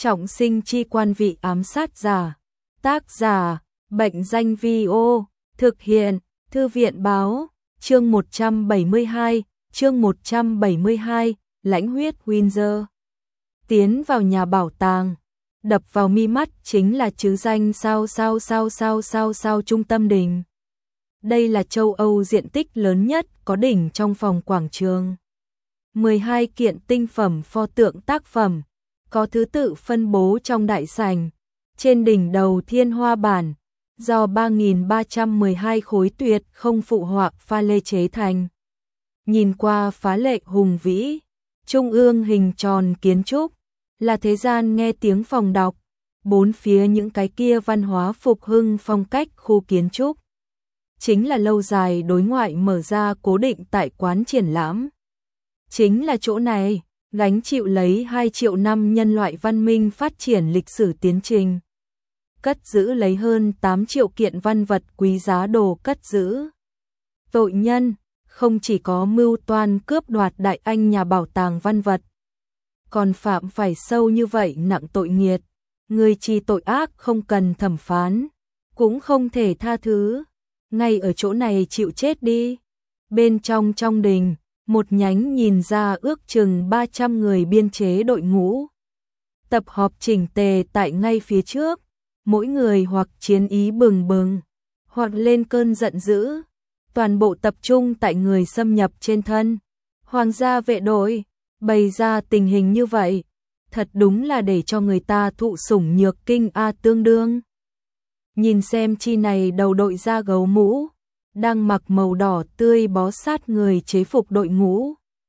Trọng sinh chi quan vị ám sát giả. Tác giả, Bệnh danh Vi-ô, thực hiện, Thư viện báo, chương 172, lãnh huyết Windsor. Tiến vào nhà bảo tàng, đập vào mi mắt chính là chữ danh sao trung tâm đình. Đây là châu Âu diện tích lớn nhất có đỉnh trong phòng quảng trường. 12 kiện tinh phẩm pho tượng tác phẩm, có thứ tự phân bố trong đại sảnh. Trên đỉnh đầu thiên hoa bản, do 3.312 khối tuyệt không phụ họa pha lê chế thành. Nhìn qua phá lệ hùng vĩ, trung ương hình tròn kiến trúc, là thế gian nghe tiếng phòng đọc, bốn phía những cái kia văn hóa phục hưng phong cách khu kiến trúc. Chính là lâu dài đối ngoại mở ra cố định tại quán triển lãm. Chính là chỗ này, gánh chịu lấy 2 triệu năm nhân loại văn minh phát triển lịch sử tiến trình. Cất giữ lấy hơn 8 triệu kiện văn vật quý giá đồ cất giữ. Tội nhân, không chỉ có mưu toan cướp đoạt đại anh nhà bảo tàng văn vật, còn phạm phải sâu như vậy nặng tội nghiệt, người chi tội ác không cần thẩm phán, cũng không thể tha thứ, ngay ở chỗ này chịu chết đi. Bên trong đình, một nhánh nhìn ra ước chừng 300 người biên chế đội ngũ. Tập họp chỉnh tề tại ngay phía trước, mỗi người hoặc chiến ý bừng bừng, hoặc lên cơn giận dữ, toàn bộ tập trung tại người xâm nhập trên thân. Hoàng gia vệ đội, bày ra tình hình như vậy, thật đúng là để cho người ta thụ sủng nhược kinh tương đương. Nhìn xem chi này đầu đội da gấu mũ, đang mặc màu đỏ tươi bó sát người chế phục đội ngũ.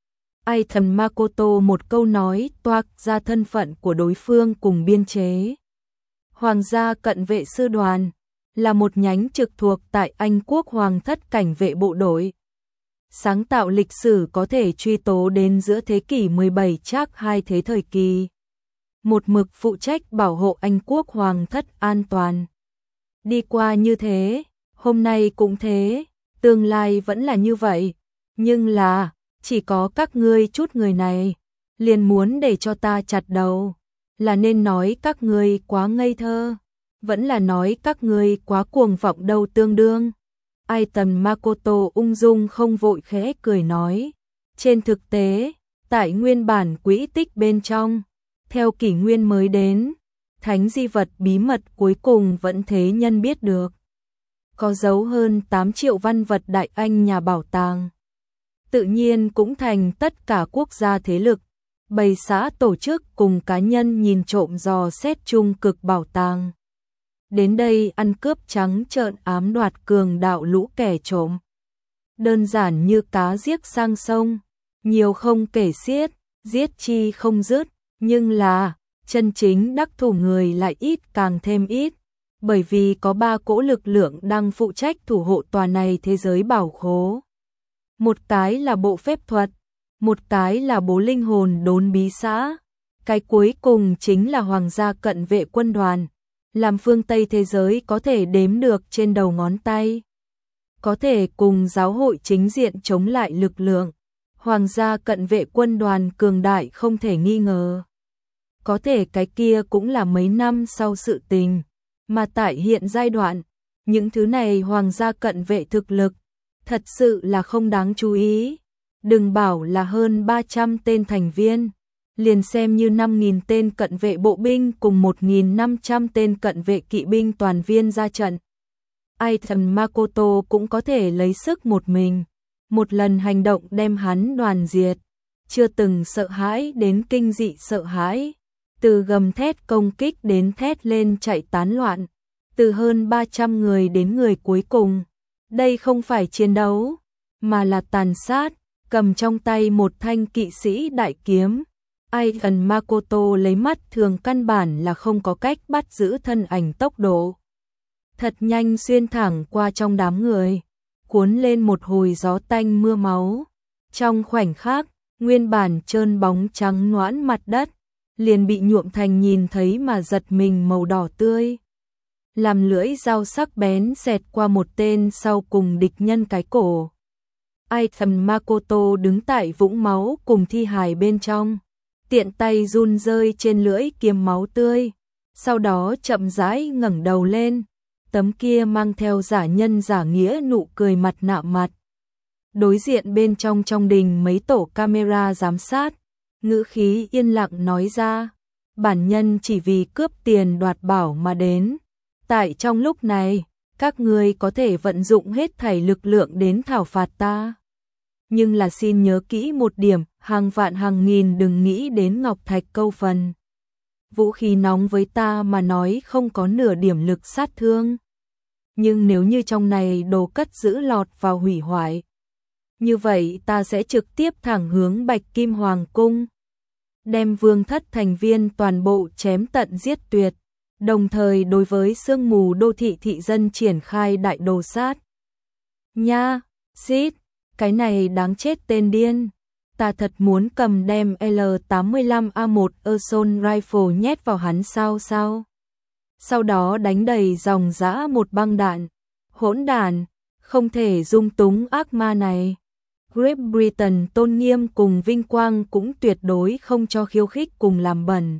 Ai thần Makoto một câu nói toạc ra thân phận của đối phương cùng biên chế. Hoàng gia cận vệ sư đoàn là một nhánh trực thuộc tại Anh quốc hoàng thất cảnh vệ bộ đội. Sáng tạo lịch sử có thể truy tố đến giữa thế kỷ 17 chắc 2 thế thời kỳ. Một mực phụ trách bảo hộ Anh quốc hoàng thất an toàn. Đi qua như thế, hôm nay cũng thế, tương lai vẫn là như vậy. Nhưng là, chỉ có các ngươi chút người này, liền muốn để cho ta chặt đầu. Là nên nói các ngươi quá ngây thơ, vẫn là nói các ngươi quá cuồng vọng đâu tương đương. Ai tần Makoto ung dung không vội khẽ cười nói. Trên thực tế, tại nguyên bản quỹ tích bên trong, theo kỷ nguyên mới đến, thánh di vật bí mật cuối cùng vẫn thế nhân biết được. Có dấu hơn 8 triệu văn vật đại anh nhà bảo tàng. Tự nhiên cũng thành tất cả quốc gia thế lực, bầy xã tổ chức cùng cá nhân nhìn trộm dò xét chung cực bảo tàng. Đến đây ăn cướp trắng trợn ám đoạt cường đạo lũ kẻ trộm. Đơn giản như cá giết sang sông, nhiều không kể xiết, giết chi không dứt, nhưng là chân chính đắc thủ người lại ít càng thêm ít, bởi vì có 3 cỗ lực lượng đang phụ trách thủ hộ tòa này thế giới bảo khố. Một cái là bộ phép thuật, một cái là bố linh hồn đốn bí xã, cái cuối cùng chính là hoàng gia cận vệ quân đoàn, làm phương Tây thế giới có thể đếm được trên đầu ngón tay. Có thể cùng giáo hội chính diện chống lại lực lượng, hoàng gia cận vệ quân đoàn cường đại không thể nghi ngờ. Có thể cái kia cũng là mấy năm sau sự tình, mà tại hiện giai đoạn, những thứ này hoàng gia cận vệ thực lực, thật sự là không đáng chú ý. Đừng bảo là hơn 300 tên thành viên, liền xem như 5.000 tên cận vệ bộ binh cùng 1.500 tên cận vệ kỵ binh toàn viên ra trận. Ai thần Makoto cũng có thể lấy sức một mình, một lần hành động đem hắn đoàn diệt, chưa từng sợ hãi đến kinh dị sợ hãi, từ gầm thét công kích đến thét lên chạy tán loạn, từ hơn 300 người đến người cuối cùng. Đây không phải chiến đấu, mà là tàn sát, cầm trong tay một thanh kỵ sĩ đại kiếm. Ai thần Makoto lấy mắt thường căn bản là không có cách bắt giữ thân ảnh tốc độ. Thật nhanh xuyên thẳng qua trong đám người, cuốn lên một hồi gió tanh mưa máu. Trong khoảnh khắc, nguyên bản trơn bóng trắng nõn mặt đất, liền bị nhuộm thành nhìn thấy mà giật mình màu đỏ tươi. Làm lưỡi dao sắc bén xẹt qua một tên sau cùng địch nhân cái cổ. Ai thần Makoto đứng tại vũng máu cùng thi hài bên trong, tiện tay run rơi trên lưỡi kiếm máu tươi, sau đó chậm rãi ngẩng đầu lên, tấm kia mang theo giả nhân giả nghĩa nụ cười mặt nạ mặt. Đối diện bên trong đình mấy tổ camera giám sát, ngữ khí yên lặng nói ra, bản nhân chỉ vì cướp tiền đoạt bảo mà đến. Tại trong lúc này, các ngươi có thể vận dụng hết thảy lực lượng đến thảo phạt ta. Nhưng là xin nhớ kỹ một điểm, hàng vạn hàng nghìn đừng nghĩ đến ngọc thạch câu phần. Vũ khí nóng với ta mà nói không có nửa điểm lực sát thương. Nhưng nếu như trong này đồ cất giữ lọt vào hủy hoại, như vậy ta sẽ trực tiếp thẳng hướng Bạch Kim Hoàng Cung, đem Vương Thất thành viên toàn bộ chém tận giết tuyệt, đồng thời đối với sương mù đô thị thị dân triển khai đại đồ sát. Nha, xít, cái này đáng chết tên điên. Ta thật muốn cầm đem L85A1 Assault Rifle nhét vào hắn sao. Sau đó đánh đầy dòng dã một băng đạn. Hỗn đản, không thể dung túng ác ma này. Great Britain tôn nghiêm cùng vinh quang cũng tuyệt đối không cho khiêu khích cùng làm bẩn.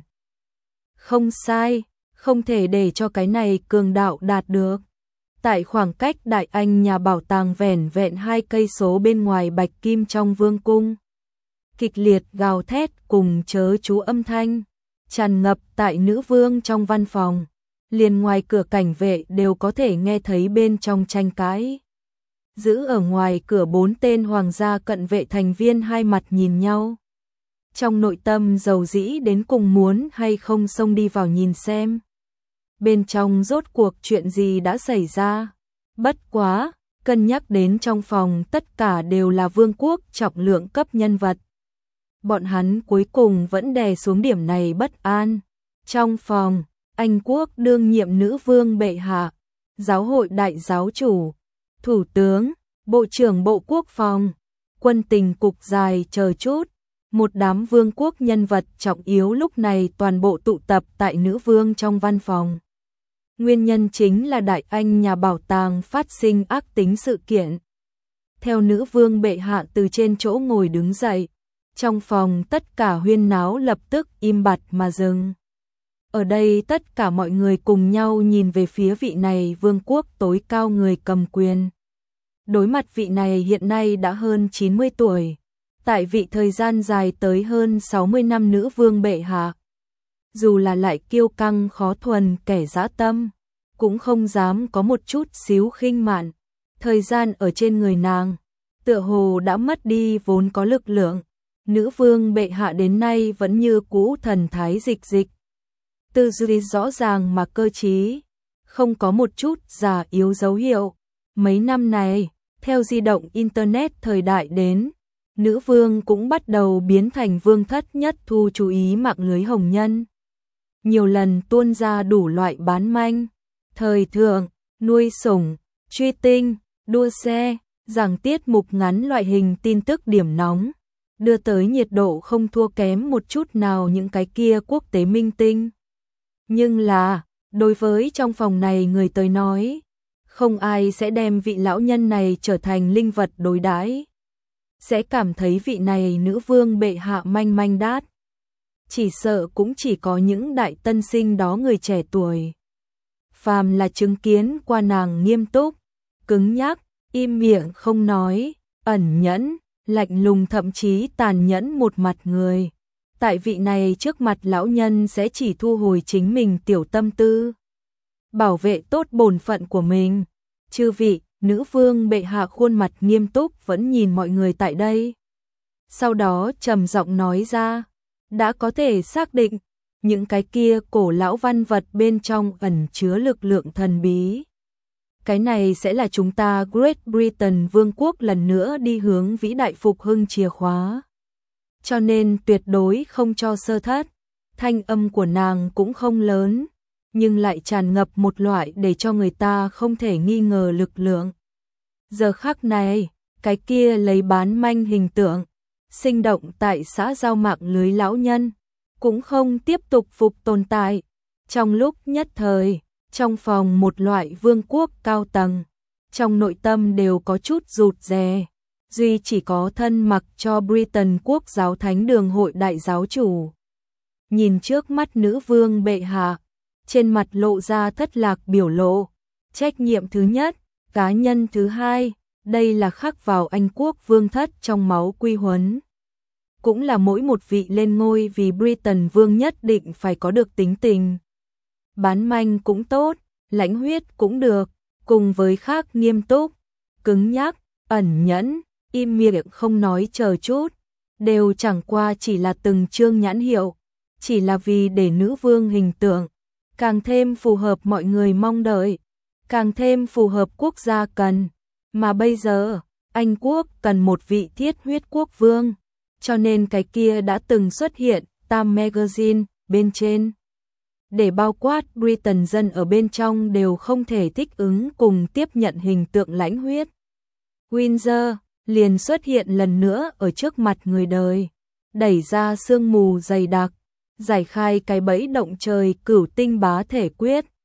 Không sai, không thể để cho cái này cường đạo đạt được. Tại khoảng cách Đại Anh nhà bảo tàng vẻn vẹn 2 cây số bên ngoài Bạch Kim trong vương cung, kịch liệt gào thét cùng chớ chú âm thanh tràn ngập tại nữ vương trong văn phòng, liền ngoài cửa cảnh vệ đều có thể nghe thấy bên trong tranh cãi. Giữ ở ngoài cửa 4 tên hoàng gia cận vệ thành viên hai mặt nhìn nhau, trong nội tâm dầu dĩ đến cùng muốn hay không xông đi vào nhìn xem bên trong rốt cuộc chuyện gì đã xảy ra. Bất quá, cân nhắc đến trong phòng tất cả đều là vương quốc trọng lượng cấp nhân vật, bọn hắn cuối cùng vẫn đè xuống điểm này bất an. Trong phòng, Anh quốc đương nhiệm nữ vương bệ hạ, giáo hội đại giáo chủ, thủ tướng, bộ trưởng bộ quốc phòng, quân tình cục dài chờ chút, một đám vương quốc nhân vật trọng yếu lúc này toàn bộ tụ tập tại nữ vương trong văn phòng. Nguyên nhân chính là Đại Anh nhà bảo tàng phát sinh ác tính sự kiện. Theo nữ vương bệ hạ từ trên chỗ ngồi đứng dậy, trong phòng tất cả huyên náo lập tức im bặt mà dừng. Ở đây tất cả mọi người cùng nhau nhìn về phía vị này vương quốc tối cao người cầm quyền. Đối mặt vị này hiện nay đã hơn 90 tuổi, tại vị thời gian dài tới hơn 60 năm nữ vương bệ hạ. Dù là lại kiêu căng khó thuần kẻ dã tâm, cũng không dám có một chút xíu khinh mạn. Thời gian ở trên người nàng, tựa hồ đã mất đi vốn có lực lượng. Nữ vương bệ hạ đến nay vẫn như cũ thần thái dịch dịch. Tư duy rõ ràng mà cơ trí, không có một chút già yếu dấu hiệu. Mấy năm này, theo di động Internet thời đại đến, nữ vương cũng bắt đầu biến thành vương thất nhất thu chú ý mạng lưới hồng nhân. Nhiều lần tuôn ra đủ loại bán manh, thời thượng, nuôi sủng, truy tinh, đua xe, giảng tiết mục ngắn loại hình tin tức điểm nóng, đưa tới nhiệt độ không thua kém một chút nào những cái kia quốc tế minh tinh. Nhưng là, đối với trong phòng này người tới nói, không ai sẽ đem vị lão nhân này trở thành linh vật đối đãi, sẽ cảm thấy vị này nữ vương bệ hạ manh manh đát. Chỉ sợ cũng chỉ có những đại tân sinh đó người trẻ tuổi. Phàm là chứng kiến qua nàng nghiêm túc, cứng nhắc, im miệng không nói, ẩn nhẫn, lạnh lùng thậm chí tàn nhẫn một mặt người. Tại vị này trước mặt lão nhân sẽ chỉ thu hồi chính mình tiểu tâm tư, bảo vệ tốt bổn phận của mình. Chư vị, nữ vương bệ hạ khuôn mặt nghiêm túc vẫn nhìn mọi người tại đây. Sau đó trầm giọng nói ra, đã có thể xác định, những cái kia cổ lão văn vật bên trong ẩn chứa lực lượng thần bí. Cái này sẽ là chúng ta Great Britain vương quốc lần nữa đi hướng vĩ đại phục hưng chìa khóa. Cho nên tuyệt đối không cho sơ thất. Thanh âm của nàng cũng không lớn, nhưng lại tràn ngập một loại để cho người ta không thể nghi ngờ lực lượng. Giờ khắc này, cái kia lấy bán manh hình tượng, sinh động tại xã giao mạng lưới lão nhân, cũng không tiếp tục phục tồn tại. Trong lúc nhất thời, trong phòng một loại vương quốc cao tầng, trong nội tâm đều có chút rụt rè. Duy chỉ có thân mặc cho Britain quốc giáo thánh đường hội đại giáo chủ nhìn trước mắt nữ vương bệ hạ, trên mặt lộ ra thất lạc biểu lộ, trách nhiệm thứ nhất, cá nhân thứ hai, đây là khắc vào Anh quốc vương thất trong máu quy huấn. Cũng là mỗi một vị lên ngôi vì Britain vương nhất định phải có được tính tình. Bán manh cũng tốt, lãnh huyết cũng được, cùng với khác nghiêm túc, cứng nhắc, ẩn nhẫn, im miệng không nói chờ chút, đều chẳng qua chỉ là từng chương nhãn hiệu, chỉ là vì để nữ vương hình tượng càng thêm phù hợp mọi người mong đợi, càng thêm phù hợp quốc gia cần, mà bây giờ, Anh quốc cần một vị thiết huyết quốc vương, cho nên cái kia đã từng xuất hiện, Time Magazine, bên trên. Để bao quát Britain dân ở bên trong đều không thể thích ứng cùng tiếp nhận hình tượng lãnh huyết. Windsor liền xuất hiện lần nữa ở trước mặt người đời, đẩy ra sương mù dày đặc, giải khai cái bẫy động trời cửu tinh bá thể quyết.